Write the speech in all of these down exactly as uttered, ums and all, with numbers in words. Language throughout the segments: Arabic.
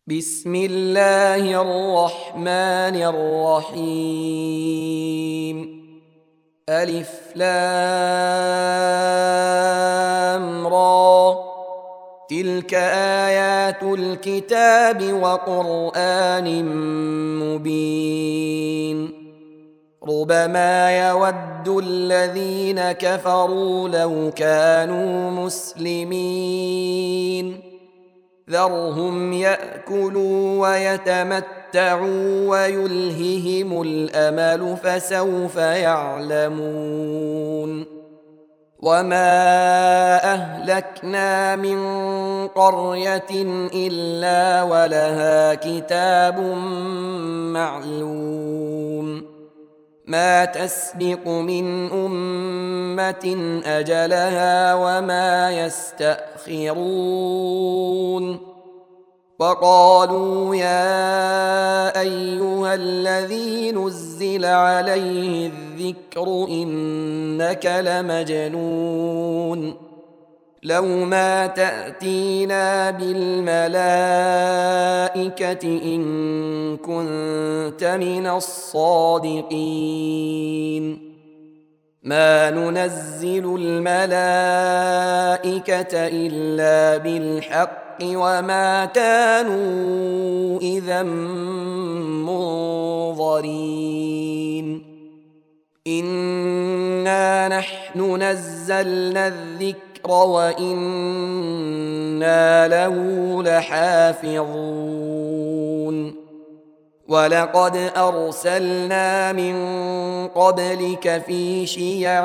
بسم الله الرحمن الرحيم. ألف لام را. تلك آيات الكتاب وقرآن مبين. ربما يود الذين كفروا لو كانوا مسلمين. ذرهم يأكلوا ويتمتعوا ويلههم الأمل فسوف يعلمون. وما أهلكنا من قرية إلا ولها كتاب معلوم. ما تسبق من أمة أجلها وما يستأخرون. وقالوا يا أيها الذي نزل عليه الذكر إنك لمجنون. لو ما تأتينا بالملائكة إن كنت من الصادقين. ما ننزل الملائكة إلا بالحق وما كانوا إذا منظرين. إنا نحن نزلنا الذكر وإنا له لحافظون. ولقد أرسلنا من قبلك في شيع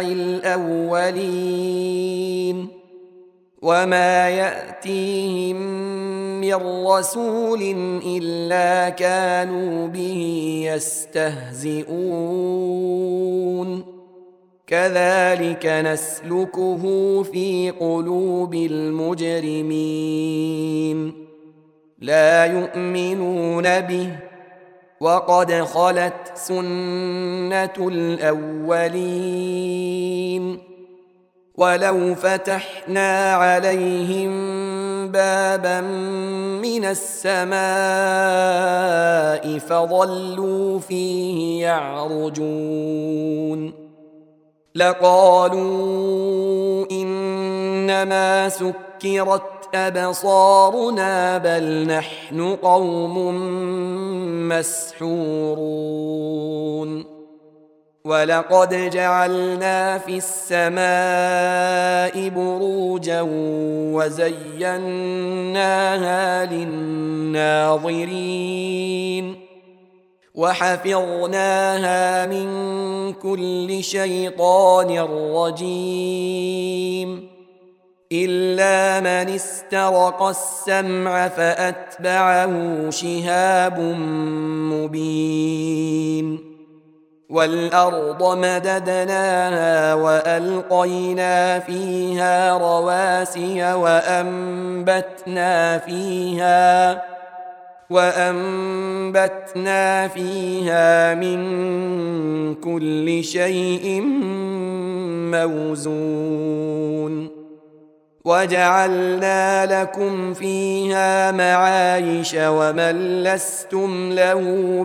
الأولين. وما يأتيهم من رسول إلا كانوا به يستهزئون. كذلك نسلكه في قلوب المجرمين. لا يؤمنون به وقد خلت سنة الأولين. ولو فتحنا عليهم بابا من السماء فظلوا فيه يعرجون لقالوا إنما سكرت أبصارنا بل نحن قوم مسحورون. ولقد جعلنا في السماء بروجا وزيناها للناظرين وحفظناها من كل شيطان رجيم إلا من استرق السمع فأتبعه شهاب مبين. والأرض مددناها وألقينا فيها رواسي وأنبتنا فيها وأنبتنا فيها من كل شيء موزون. وجعلنا لكم فيها معايش ومن لستم له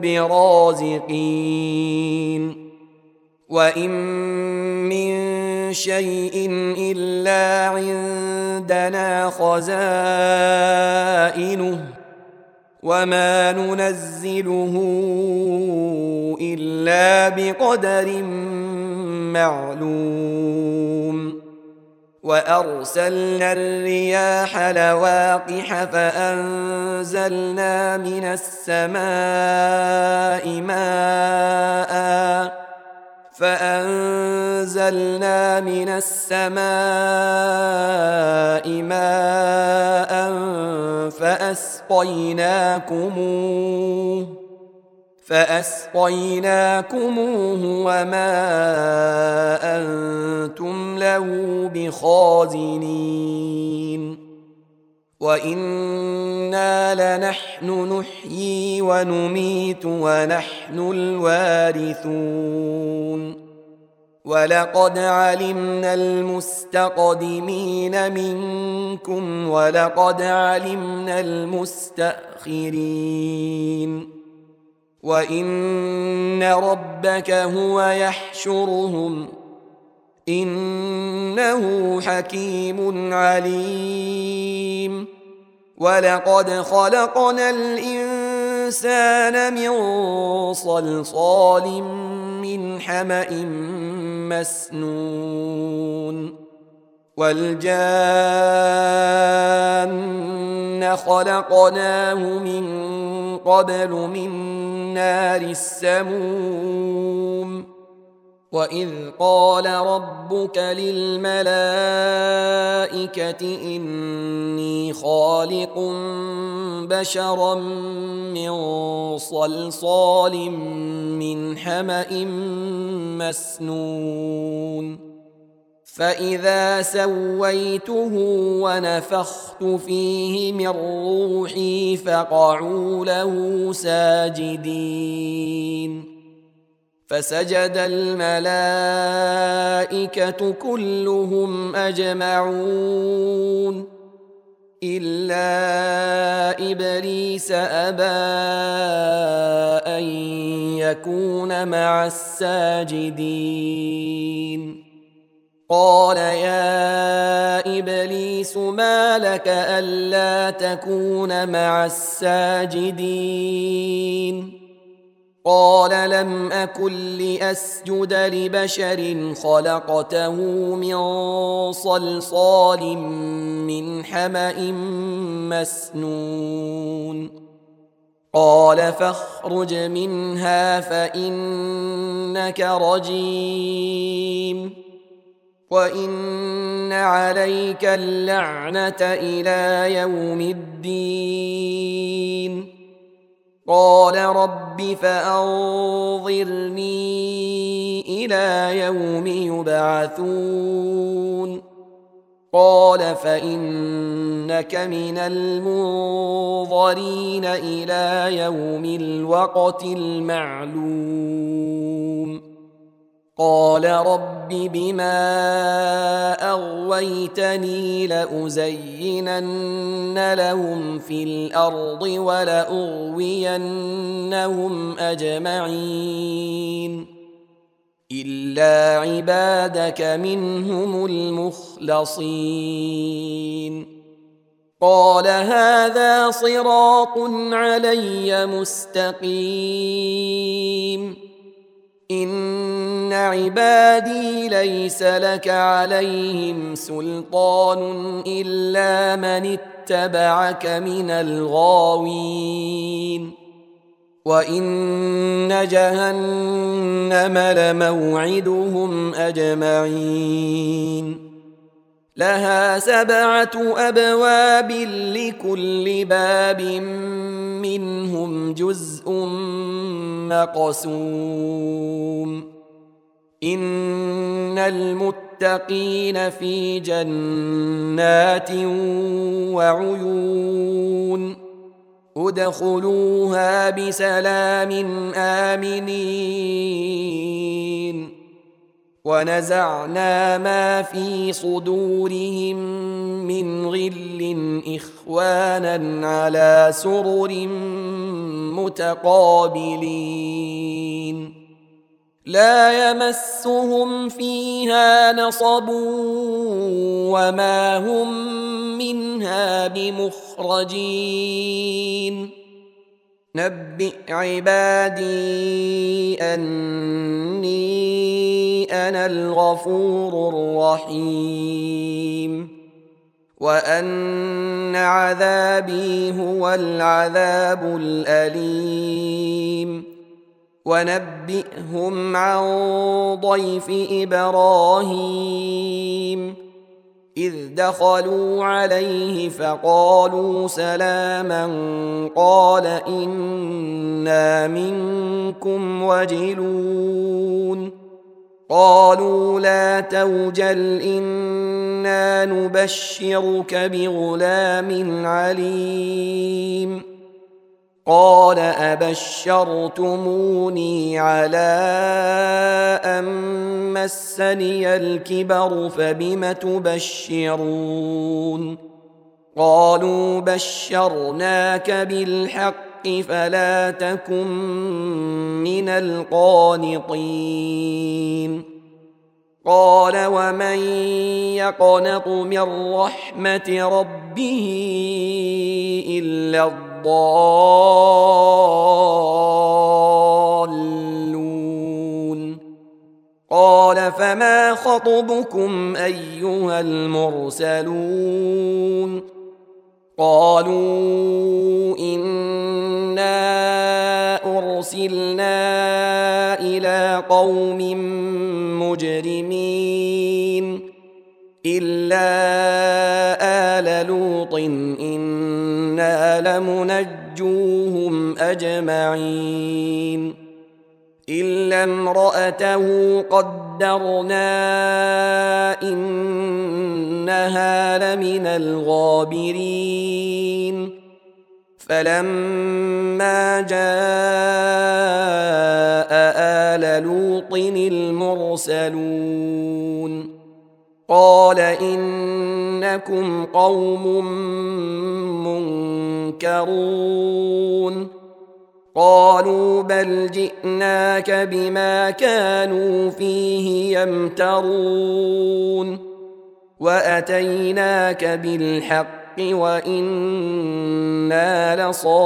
برازقين. وإن من شيء إلا عندنا خزائنه وما ننزله إلا بقدر معلوم. وأرسلنا الرياح لواقح فأنزلنا من السماء ماء فأنزلنا من السماء ماء فأسقيناكموه فأسقيناكموه وما أنتم له بخازنين. وإنا لنحن نحيي ونميت ونحن الوارثون. ولقد علمنا المستقدمين منكم ولقد علمنا المستأخرين وإن ربك هو يحشرهم إنه حكيم عليم ولقد خلقنا الإنسان من صلصال من حمأ مسنون والجان خلقناه من قبل من نار السموم وإذ قال ربك للملائكة إني خالق بشرا من صلصال من حمأ مسنون فإذا سويته ونفخت فيه من روحي فقعوا له ساجدين فسجد الملائكة كلهم أجمعون إلا إبليس أبى أن يكون مع الساجدين قال يا إبليس ما لك ألا تكون مع الساجدين قال لم أكن لأسجد لبشر خلقته من صلصال من حمأ مسنون قال فاخرج منها فإنك رجيم وإن عليك اللعنة إلى يوم الدين قال رب فأنظرني إلى يوم يبعثون قال فإنك من المنظرين إلى يوم الوقت المعلوم قال رب بما أغويتني لأزينن لهم في الأرض ولأغوينهم أجمعين إلا عبادك منهم المخلصين قال هذا صراط علي مستقيم إن عبادي ليس لك عليهم سلطان إلا من اتبعك من الغاوين وإن جهنم لموعدهم أجمعين لها سبعة أبواب لكل باب منهم جزء مقسوم إن المتقين في جنات وعيون ادخلوها بسلام آمنين ونزعنا ما في صدورهم من غل إخوانا على سرر متقابلين لا يمسهم فيها نصب وما هم منها بمخرجين نبئ عبادي أني أنا الغفور الرحيم وأن عذابي هو العذاب الأليم ونبئهم عن ضيف إبراهيم إذ دخلوا عليه فقالوا سلاما قال إنا منكم وجلون قالوا لا توجل إنا نبشرك بغلام عليم قال أبشرتموني على أن مسني الكبر فبم تبشرون قالوا بشرناك بالحق فلا تكن من القانطين قال ومن يقنط من رحمة ربه إلا الضالون قال فما خطبكم أيها المرسلون قالوا إنا أرسلنا إلى قوم مجرمين إلا آل لوط إنا لمنجوهم أجمعين إلا امرأته قدرنا إنها لمن الغابرين فلما جاء آل لوط المرسلون قال إنكم قوم منكرون قالوا بل جئناك بما كانوا فيه يمترون وأتيناك بالحق وإنا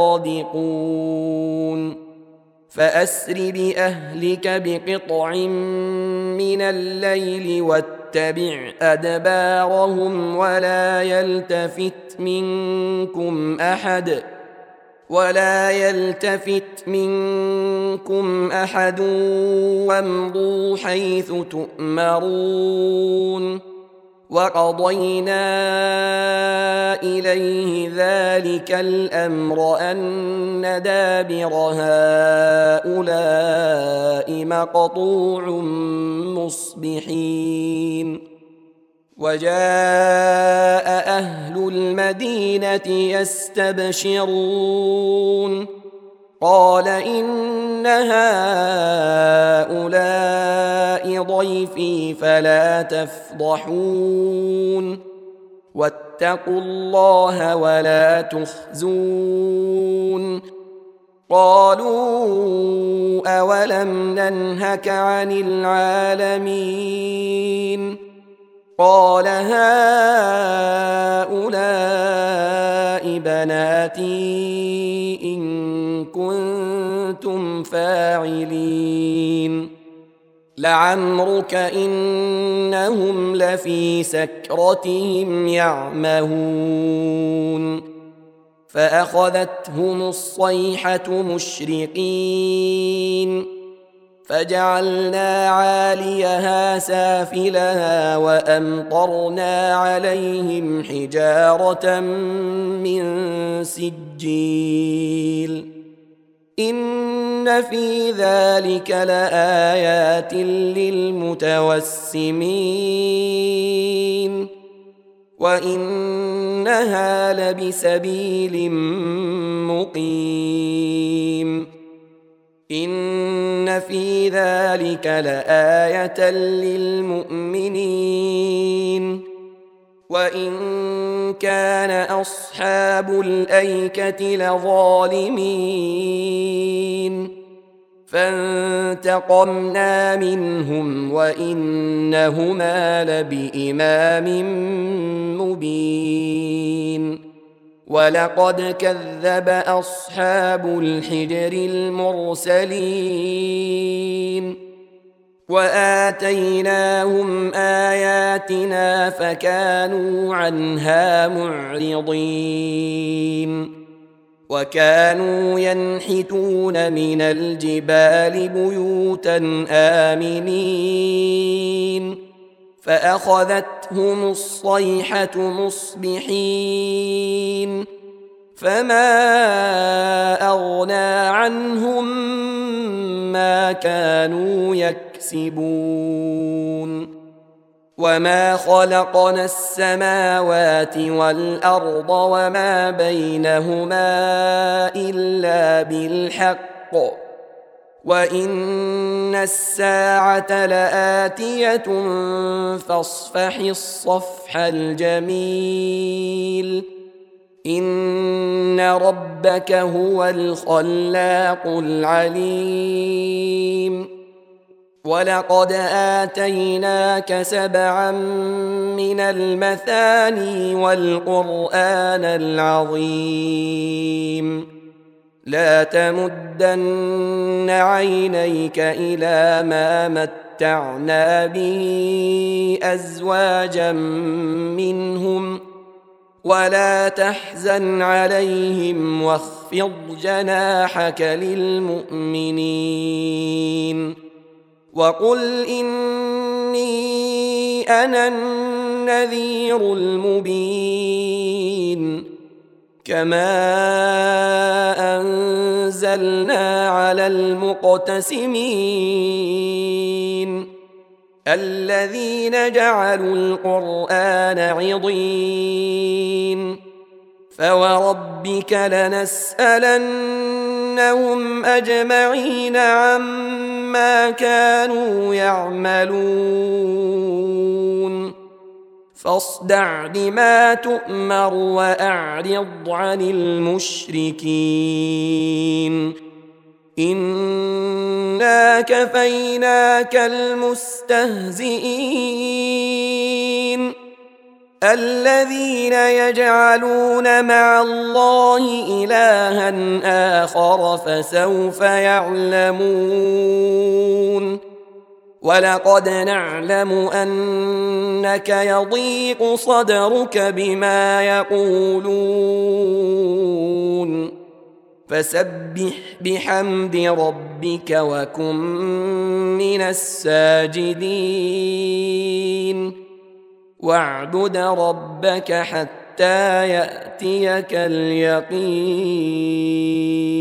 لصادقون فأسر بأهلك بقطع من الليل واتبع أدبارهم ولا يلتفت منكم أحد ولا يلتفت منكم أحد وامضوا حيث تؤمرون وقضينا إليه ذلك الأمر أن دابر هؤلاء مقطوع مصبحين وجاء أهل المدينة يستبشرون قال إن هؤلاء ضيفي فلا تفضحون واتقوا الله ولا تخزون قالوا أولم ننهك عن العالمين قال هؤلاء بناتي إن كنتم فاعلين لعمرك إنهم لفي سكرتهم يعمهون فأخذتهم الصيحة مشرقين فجعلنا عاليها سافلها وأمطرنا عليهم حجارة من سجيل إن في ذلك لآيات للمتوسمين وإنها لبسبيل مقيم إن في ذلك لآية للمؤمنين وإن كان أصحاب الأيكة لظالمين فانتقمنا منهم وإنهما لبإمام مبين ولقد كذب أصحاب الحجر المرسلين وآتيناهم آياتنا فكانوا عنها معرضين وكانوا ينحتون من الجبال بيوتا آمنين فأخذتهم الصيحة مصبحين فما أغنى عنهم ما كانوا يكسبون وما خلقنا السماوات والأرض وما بينهما إلا إلا بالحق وإن الساعة لآتية فاصفح الصفح الجميل إن ربك هو الخلاق العليم ولقد آتيناك سبعا من المثاني والقرآن العظيم لا تمدن عينيك إلى ما متعنا به أزواجا منهم ولا تحزن عليهم واخفض جناحك للمؤمنين وقل إني أنا النذير المبين كما أنزلنا على المقتسمين الذين جعلوا القرآن عضين فوربك لنسألنهم أجمعين عما كانوا يعملون فاصدع بما تؤمر وأعرض عن المشركين إنا كفيناك المستهزئين الذين يجعلون مع الله إلها آخر فسوف يعلمون ولقد نعلم أنك يضيق صدرك بما يقولون فسبح بحمد ربك وكن من الساجدين واعبد ربك حتى يأتيك اليقين.